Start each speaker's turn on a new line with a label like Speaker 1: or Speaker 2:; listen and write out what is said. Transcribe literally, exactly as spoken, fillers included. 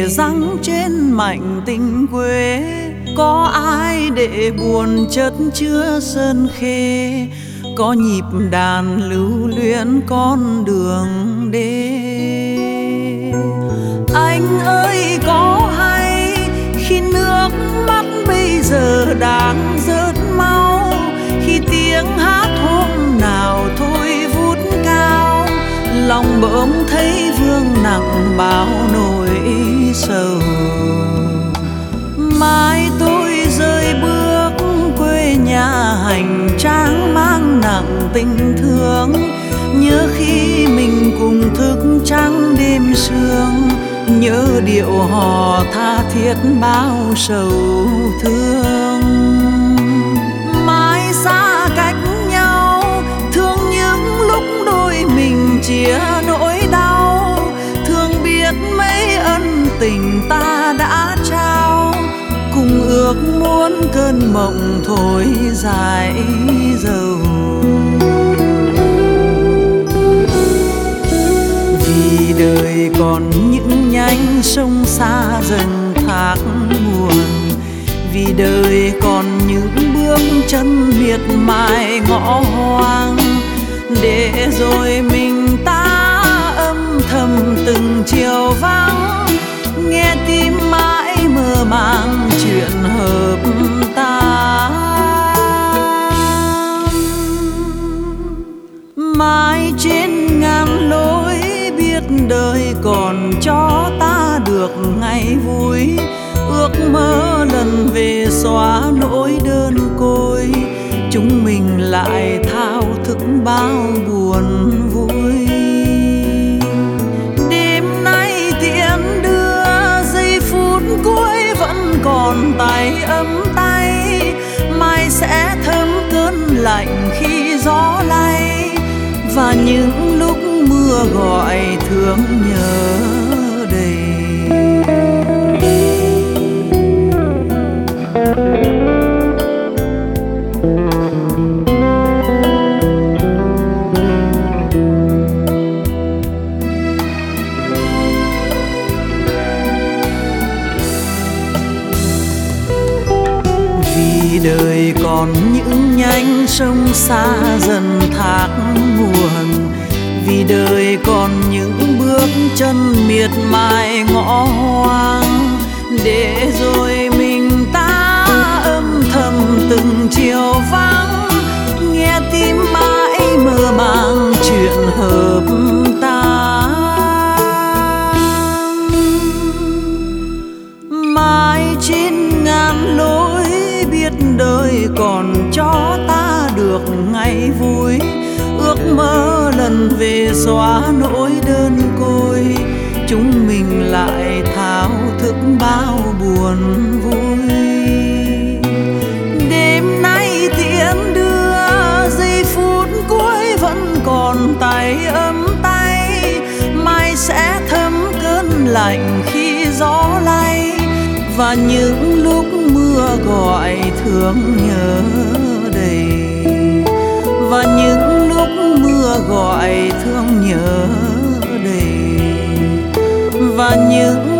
Speaker 1: thề rằng trên mảnh tình quê có ai để buồn chất chứa sơn khê, có nhịp đàn lưu luyến con đường đê. Anh ơi có hay khi nước mắt bây giờ đang rớt máu, khi tiếng hát hôm nào thôi vút cao, lòng bỗng thấy vương nặng bao nỗi sầu. Mai tôi rơi bước quê nhà hành trang mang nặng tình thương, nhớ khi mình cùng thức trắng đêm sương, nhớ điệu hò tha thiết bao sầu thương. Mãi xa cách nhau thương những lúc đôi mình chia nỗi đau, thương biết mấy ân tình ta đã trao, cùng ước muốn cơn mộng thôi dài dầu. Vì đời còn những nhánh sông xa dần thác nguồn, vì đời còn những bước chân miệt mài ngõ hoang, để rồi mình ta âm thầm từng chiều vắng, nghe tim mãi mơ màng chuyện hợp ta. Mãi trên ngàn lối biết đời còn cho ta được ngày vui, ước mơ lần về xóa nỗi đơn côi, chúng mình lại thao thức bao buồn vui. Đêm nay tiễn đưa giây phút cuối vẫn còn tay ấm tay, mai sẽ thấm cơn lạnh khi gió lay, và những lúc mưa gọi thương nhớ đầy. Vì đời còn những nhánh sông xa dần thác nguồn, vì đời còn những bước chân miệt mài ngõ hoang, để rồi mình ta âm thầm từng chiều vắng, nghe tim mãi mơ màng chuyện hợp ta. Mãi trên ngàn lối biết đời còn cho ta được ngày vui, ước mơ lần về xóa nỗi đơn côi, chúng mình lại thao thức bao buồn vui. Đêm nay tiễn đưa giây phút cuối vẫn còn tay ấm tay, mai sẽ thấm cơn lạnh khi gió lay, và những lúc mưa gọi thương nhớ đầy, và những lúc mưa gọi thương nhớ đầy, và những